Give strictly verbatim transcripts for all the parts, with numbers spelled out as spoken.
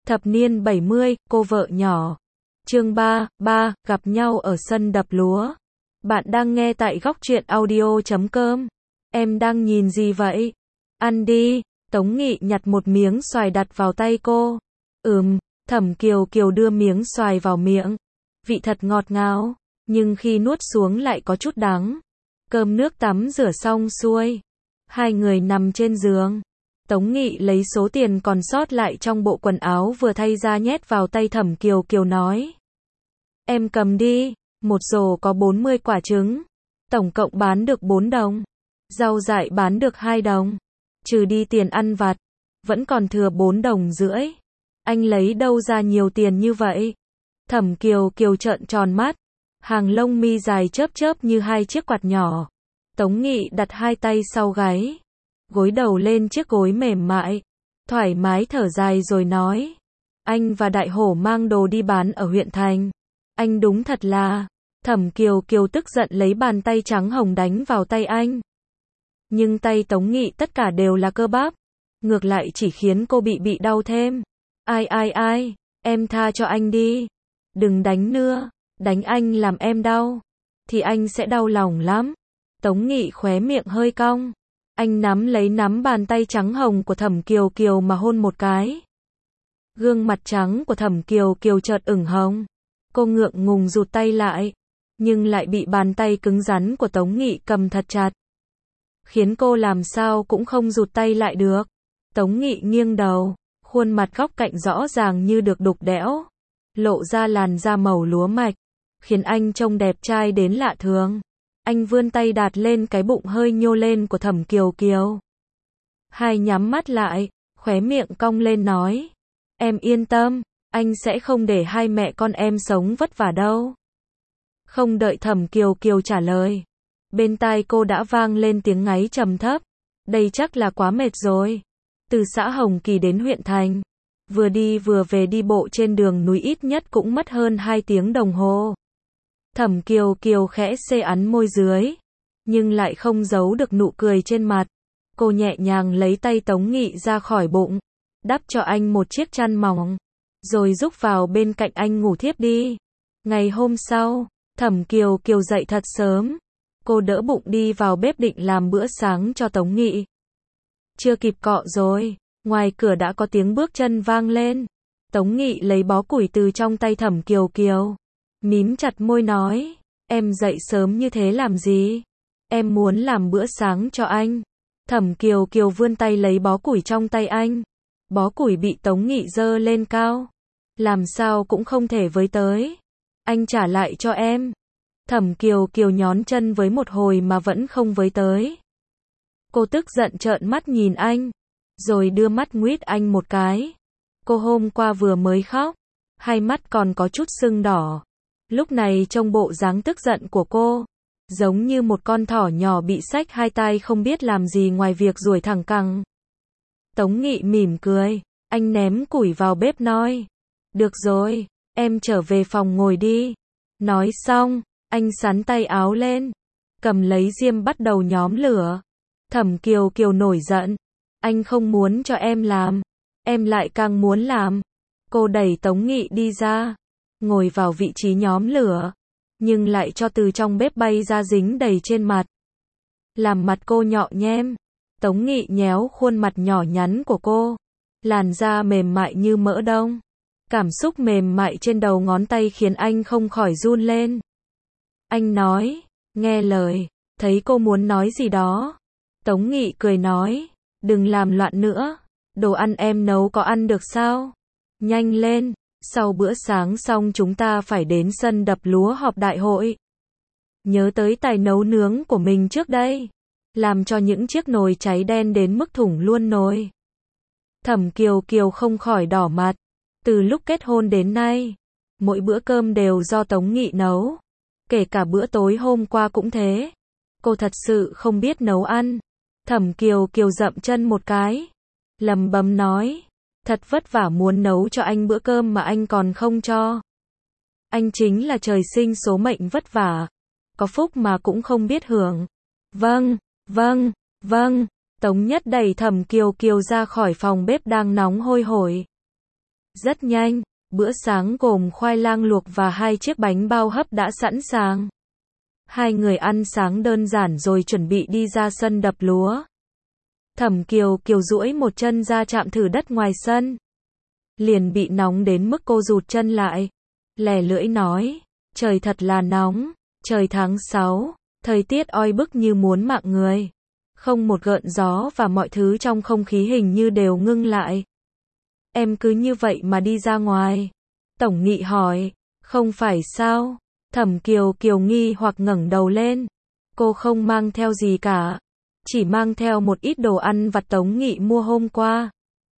Thập niên bảy mươi, cô vợ nhỏ. Chương ba, ba, gặp nhau ở sân đập lúa. Bạn đang nghe tại góc truyện audio chấm com. Em đang nhìn gì vậy? Ăn đi. Tống Nghị nhặt một miếng xoài đặt vào tay cô. Ừm, Thẩm Kiều Kiều đưa miếng xoài vào miệng. Vị thật ngọt ngào, nhưng khi nuốt xuống lại có chút đắng. Cơm nước tắm rửa xong xuôi. Hai người nằm trên giường. Tống Nghị lấy số tiền còn sót lại trong bộ quần áo vừa thay ra nhét vào tay Thẩm Kiều Kiều nói. Em cầm đi, một rổ có bốn mươi quả trứng. Tổng cộng bán được bốn đồng. Rau dại bán được hai đồng. Trừ đi tiền ăn vặt, vẫn còn thừa bốn đồng rưỡi. Anh lấy đâu ra nhiều tiền như vậy? Thẩm Kiều Kiều trợn tròn mắt. Hàng lông mi dài chớp chớp như hai chiếc quạt nhỏ. Tống Nghị đặt hai tay sau gáy. Gối đầu lên chiếc gối mềm mại. Thoải mái thở dài rồi nói. Anh và Đại Hổ mang đồ đi bán ở huyện thành. Anh đúng thật là. Thẩm Kiều Kiều tức giận lấy bàn tay trắng hồng đánh vào tay anh. Nhưng tay Tống Nghị tất cả đều là cơ bắp. Ngược lại chỉ khiến cô bị bị đau thêm. Ai ai ai, em tha cho anh đi. Đừng đánh nữa, đánh anh làm em đau. Thì anh sẽ đau lòng lắm. Tống Nghị khóe miệng hơi cong. Anh nắm lấy nắm bàn tay trắng hồng của Thẩm Kiều Kiều mà hôn một cái. Gương mặt trắng của Thẩm Kiều Kiều chợt ửng hồng. Cô ngượng ngùng rụt tay lại. Nhưng lại bị bàn tay cứng rắn của Tống Nghị cầm thật chặt. Khiến cô làm sao cũng không rụt tay lại được. Tống Nghị nghiêng đầu. Khuôn mặt góc cạnh rõ ràng như được đục đẽo. Lộ ra làn da màu lúa mạch. Khiến anh trông đẹp trai đến lạ thường. Anh vươn tay đặt lên cái bụng hơi nhô lên của Thẩm Kiều Kiều. Hai nhắm mắt lại, khóe miệng cong lên nói. Em yên tâm, anh sẽ không để hai mẹ con em sống vất vả đâu. Không đợi Thẩm Kiều Kiều trả lời. Bên tai cô đã vang lên tiếng ngáy trầm thấp. Đây chắc là quá mệt rồi. Từ xã Hồng Kỳ đến huyện thành. Vừa đi vừa về đi bộ trên đường núi ít nhất cũng mất hơn hai tiếng đồng hồ. Thẩm Kiều Kiều khẽ xê ắn môi dưới. Nhưng lại không giấu được nụ cười trên mặt. Cô nhẹ nhàng lấy tay Tống Nghị ra khỏi bụng. Đắp cho anh một chiếc chăn mỏng. Rồi rúc vào bên cạnh anh ngủ thiếp đi. Ngày hôm sau, Thẩm Kiều Kiều dậy thật sớm. Cô đỡ bụng đi vào bếp định làm bữa sáng cho Tống Nghị. Chưa kịp cọ rồi, ngoài cửa đã có tiếng bước chân vang lên. Tống Nghị lấy bó củi từ trong tay Thẩm Kiều Kiều. Mím chặt môi nói, em dậy sớm như thế làm gì? Em muốn làm bữa sáng cho anh. Thẩm Kiều Kiều vươn tay lấy bó củi trong tay anh. Bó củi bị Tống Nghị giơ lên cao. Làm sao cũng không thể với tới. Anh trả lại cho em. Thẩm Kiều Kiều nhón chân với một hồi mà vẫn không với tới. Cô tức giận trợn mắt nhìn anh. Rồi đưa mắt nguýt anh một cái. Cô hôm qua vừa mới khóc. Hai mắt còn có chút sưng đỏ. Lúc này trông bộ dáng tức giận của cô. Giống như một con thỏ nhỏ bị xách hai tay không biết làm gì ngoài việc duỗi thẳng cẳng. Tống Nghị mỉm cười. Anh ném củi vào bếp nói. Được rồi, em trở về phòng ngồi đi. Nói xong, anh xắn tay áo lên. Cầm lấy diêm bắt đầu nhóm lửa. Thẩm Kiều Kiều nổi giận. Anh không muốn cho em làm. Em lại càng muốn làm. Cô đẩy Tống Nghị đi ra. Ngồi vào vị trí nhóm lửa. Nhưng lại cho từ trong bếp bay ra dính đầy trên mặt. Làm mặt cô nhọ nhem. Tống Nghị nhéo khuôn mặt nhỏ nhắn của cô. Làn da mềm mại như mỡ đông. Cảm xúc mềm mại trên đầu ngón tay khiến anh không khỏi run lên. Anh nói, nghe lời, thấy cô muốn nói gì đó. Tống Nghị cười nói, đừng làm loạn nữa, đồ ăn em nấu có ăn được sao? Nhanh lên, sau bữa sáng xong chúng ta phải đến sân đập lúa họp đại hội. Nhớ tới tài nấu nướng của mình trước đây, làm cho những chiếc nồi cháy đen đến mức thủng luôn nồi. Thẩm Kiều Kiều không khỏi đỏ mặt, từ lúc kết hôn đến nay, mỗi bữa cơm đều do Tống Nghị nấu, kể cả bữa tối hôm qua cũng thế. Cô thật sự không biết nấu ăn. Thẩm Kiều Kiều dậm chân một cái, lẩm bẩm nói, thật vất vả muốn nấu cho anh bữa cơm mà anh còn không cho. Anh chính là trời sinh số mệnh vất vả, có phúc mà cũng không biết hưởng. Vâng, vâng, vâng. Tống Nhất đẩy Thẩm Kiều Kiều ra khỏi phòng bếp đang nóng hôi hổi. Rất nhanh, bữa sáng gồm khoai lang luộc và hai chiếc bánh bao hấp đã sẵn sàng. Hai người ăn sáng đơn giản rồi chuẩn bị đi ra sân đập lúa. Thẩm Kiều Kiều duỗi một chân ra chạm thử đất ngoài sân. Liền bị nóng đến mức cô rụt chân lại. Lè lưỡi nói, trời thật là nóng, trời tháng sáu, thời tiết oi bức như muốn mạng người. Không một gợn gió và mọi thứ trong không khí hình như đều ngưng lại. Em cứ như vậy mà đi ra ngoài. Tổng Nghị hỏi, không phải sao? Thẩm Kiều Kiều nghi hoặc ngẩng đầu lên. Cô không mang theo gì cả. Chỉ mang theo một ít đồ ăn vặt Tống Nghị mua hôm qua.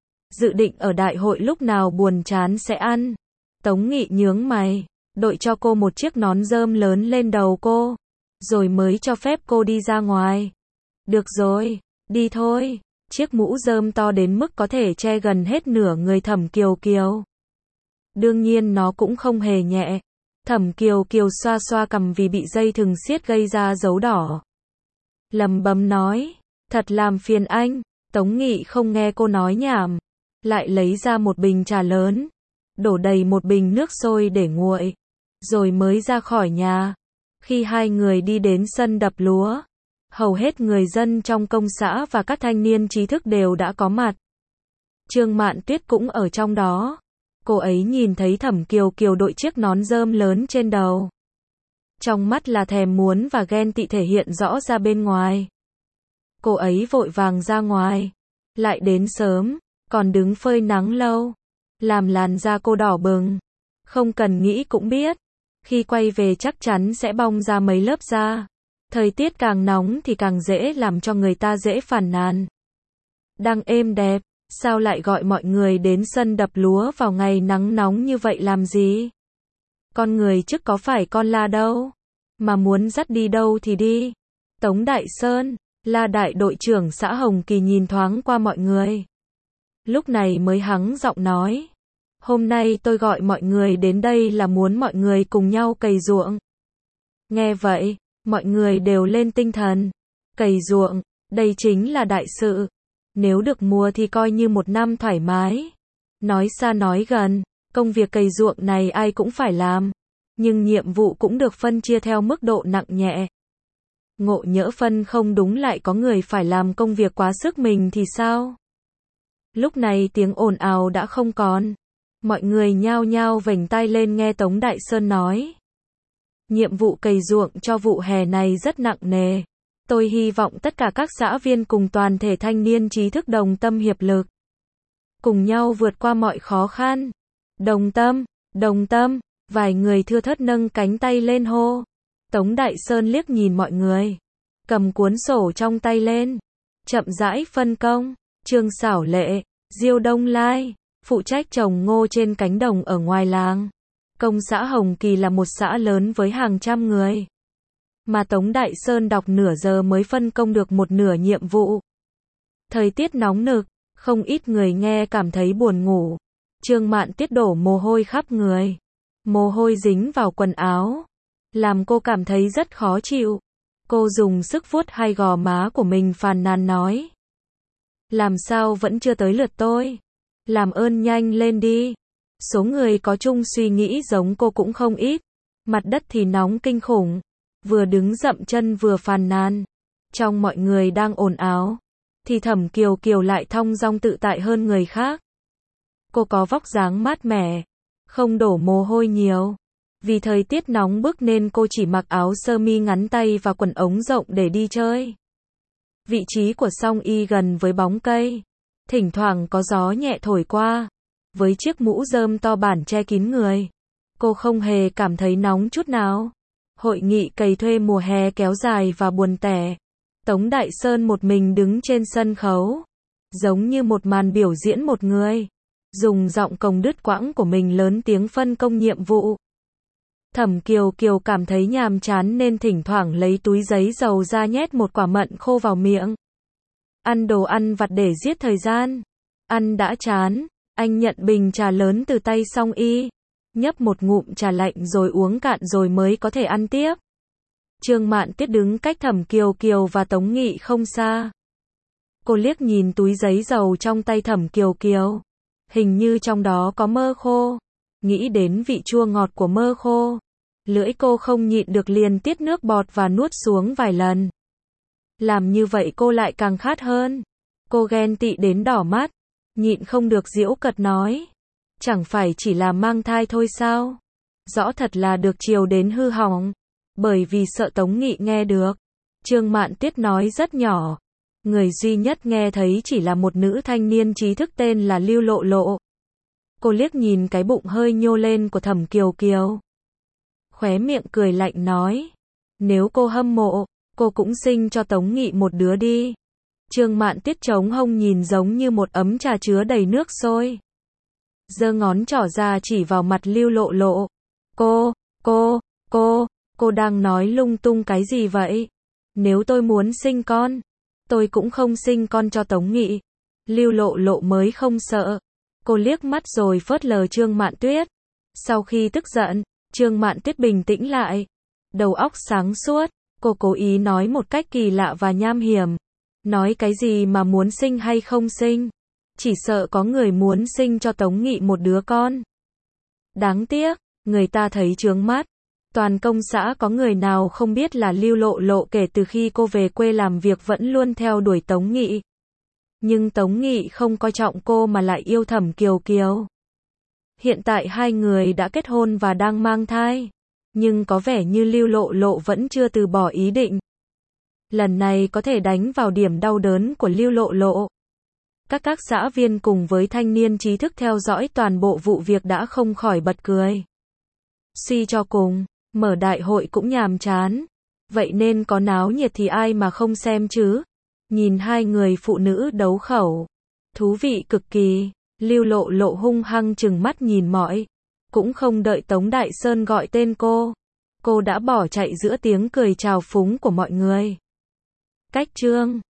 Dự định ở đại hội lúc nào buồn chán sẽ ăn. Tống Nghị nhướng mày, đội cho cô một chiếc nón rơm lớn lên đầu cô. Rồi mới cho phép cô đi ra ngoài. Được rồi, đi thôi. Chiếc mũ rơm to đến mức có thể che gần hết nửa người Thẩm Kiều Kiều. Đương nhiên nó cũng không hề nhẹ. Thẩm Kiều Kiều xoa xoa cằm vì bị dây thừng siết gây ra dấu đỏ. Lầm bầm nói, thật làm phiền anh. Tống Nghị không nghe cô nói nhảm. Lại lấy ra một bình trà lớn. Đổ đầy một bình nước sôi để nguội. Rồi mới ra khỏi nhà. Khi hai người đi đến sân đập lúa, hầu hết người dân trong công xã và các thanh niên trí thức đều đã có mặt. Trương Mạn Tuyết cũng ở trong đó. Cô ấy nhìn thấy Thẩm Kiều Kiều đội chiếc nón rơm lớn trên đầu. Trong mắt là thèm muốn và ghen tị thể hiện rõ ra bên ngoài. Cô ấy vội vàng ra ngoài. Lại đến sớm, còn đứng phơi nắng lâu. Làm làn da cô đỏ bừng. Không cần nghĩ cũng biết. Khi quay về chắc chắn sẽ bong ra mấy lớp da. Thời tiết càng nóng thì càng dễ làm cho người ta dễ phàn nàn. Đang êm đẹp, sao lại gọi mọi người đến sân đập lúa vào ngày nắng nóng như vậy làm gì? Con người chứ có phải con la đâu. Mà muốn dắt đi đâu thì đi. Tống Đại Sơn, La đại đội trưởng xã Hồng Kỳ nhìn thoáng qua mọi người. Lúc này mới hắng giọng nói. Hôm nay tôi gọi mọi người đến đây là muốn mọi người cùng nhau cày ruộng. Nghe vậy, mọi người đều lên tinh thần. Cày ruộng, đây chính là đại sự. Nếu được mùa thì coi như một năm thoải mái. Nói xa nói gần, công việc cày ruộng này ai cũng phải làm. Nhưng nhiệm vụ cũng được phân chia theo mức độ nặng nhẹ. Ngộ nhỡ phân không đúng lại có người phải làm công việc quá sức mình thì sao? Lúc này tiếng ồn ào đã không còn. Mọi người nhao nhao vểnh tai lên nghe Tống Đại Sơn nói. Nhiệm vụ cày ruộng cho vụ hè này rất nặng nề. Tôi hy vọng tất cả các xã viên cùng toàn thể thanh niên trí thức đồng tâm hiệp lực. Cùng nhau vượt qua mọi khó khăn. Đồng tâm, đồng tâm, vài người thưa thớt nâng cánh tay lên hô. Tống Đại Sơn liếc nhìn mọi người. Cầm cuốn sổ trong tay lên. Chậm rãi phân công. Trương Xảo Lệ, Diêu Đông Lai, phụ trách trồng ngô trên cánh đồng ở ngoài làng. Công xã Hồng Kỳ là một xã lớn với hàng trăm người. Mà Tống Đại Sơn đọc nửa giờ mới phân công được một nửa nhiệm vụ. Thời tiết nóng nực, không ít người nghe cảm thấy buồn ngủ. Trương Mạn Tiết đổ mồ hôi khắp người. Mồ hôi dính vào quần áo. Làm cô cảm thấy rất khó chịu. Cô dùng sức vuốt hai gò má của mình phàn nàn nói. Làm sao vẫn chưa tới lượt tôi? Làm ơn nhanh lên đi. Số người có chung suy nghĩ giống cô cũng không ít. Mặt đất thì nóng kinh khủng. Vừa đứng dậm chân vừa phàn nàn. Trong mọi người đang ồn ào, thì Thẩm Kiều Kiều lại thong dong tự tại hơn người khác. Cô có vóc dáng mát mẻ, không đổ mồ hôi nhiều. Vì thời tiết nóng bức nên cô chỉ mặc áo sơ mi ngắn tay và quần ống rộng để đi chơi. Vị trí của song y gần với bóng cây. Thỉnh thoảng có gió nhẹ thổi qua. Với chiếc mũ rơm to bản che kín người, cô không hề cảm thấy nóng chút nào. Hội nghị cày thuê mùa hè kéo dài và buồn tẻ. Tống Đại Sơn một mình đứng trên sân khấu. Giống như một màn biểu diễn một người. Dùng giọng cồng đứt quãng của mình lớn tiếng phân công nhiệm vụ. Thẩm Kiều Kiều cảm thấy nhàm chán nên thỉnh thoảng lấy túi giấy dầu ra nhét một quả mận khô vào miệng. Ăn đồ ăn vặt để giết thời gian. Ăn đã chán, anh nhận bình trà lớn từ tay song y. Nhấp một ngụm trà lạnh rồi uống cạn rồi mới có thể ăn tiếp. Trương Mạn Tiết đứng cách Thẩm Kiều Kiều và Tống Nghị không xa. Cô liếc nhìn túi giấy dầu trong tay Thẩm Kiều Kiều. Hình như trong đó có mơ khô. Nghĩ đến vị chua ngọt của mơ khô, lưỡi cô không nhịn được liền tiết nước bọt và nuốt xuống vài lần. Làm như vậy cô lại càng khát hơn. Cô ghen tị đến đỏ mắt, nhịn không được giễu cợt nói. Chẳng phải chỉ là mang thai thôi sao? Rõ thật là được chiều đến hư hỏng. Bởi vì sợ Tống Nghị nghe được, Trương Mạn Tuyết nói rất nhỏ. Người duy nhất nghe thấy chỉ là một nữ thanh niên trí thức tên là Lưu Lộ Lộ. Cô liếc nhìn cái bụng hơi nhô lên của Thẩm Kiều Kiều. Khóe miệng cười lạnh nói. Nếu cô hâm mộ, cô cũng sinh cho Tống Nghị một đứa đi. Trương Mạn Tuyết trống hông nhìn giống như một ấm trà chứa đầy nước sôi. Giơ ngón trỏ ra chỉ vào mặt Lưu Lộ Lộ. Cô, cô, cô, cô đang nói lung tung cái gì vậy? Nếu tôi muốn sinh con, tôi cũng không sinh con cho Tống Nghị. Lưu Lộ Lộ mới không sợ. Cô liếc mắt rồi phớt lờ Trương Mạn Tuyết. Sau khi tức giận, Trương Mạn Tuyết bình tĩnh lại. Đầu óc sáng suốt, cô cố ý nói một cách kỳ lạ và nham hiểm. Nói cái gì mà muốn sinh hay không sinh? Chỉ sợ có người muốn sinh cho Tống Nghị một đứa con. Đáng tiếc, người ta thấy chướng mắt. Toàn công xã có người nào không biết là Lưu Lộ Lộ kể từ khi cô về quê làm việc vẫn luôn theo đuổi Tống Nghị. Nhưng Tống Nghị không coi trọng cô mà lại yêu Thẩm Kiều Kiều. Hiện tại hai người đã kết hôn và đang mang thai. Nhưng có vẻ như Lưu Lộ Lộ vẫn chưa từ bỏ ý định. Lần này có thể đánh vào điểm đau đớn của Lưu Lộ Lộ. Các các xã viên cùng với thanh niên trí thức theo dõi toàn bộ vụ việc đã không khỏi bật cười. Suy cho cùng, mở đại hội cũng nhàm chán. Vậy nên có náo nhiệt thì ai mà không xem chứ. Nhìn hai người phụ nữ đấu khẩu. Thú vị cực kỳ. Lưu Lộ Lộ hung hăng trừng mắt nhìn mọi. Cũng không đợi Tống Đại Sơn gọi tên cô. Cô đã bỏ chạy giữa tiếng cười trào phúng của mọi người. Cách chương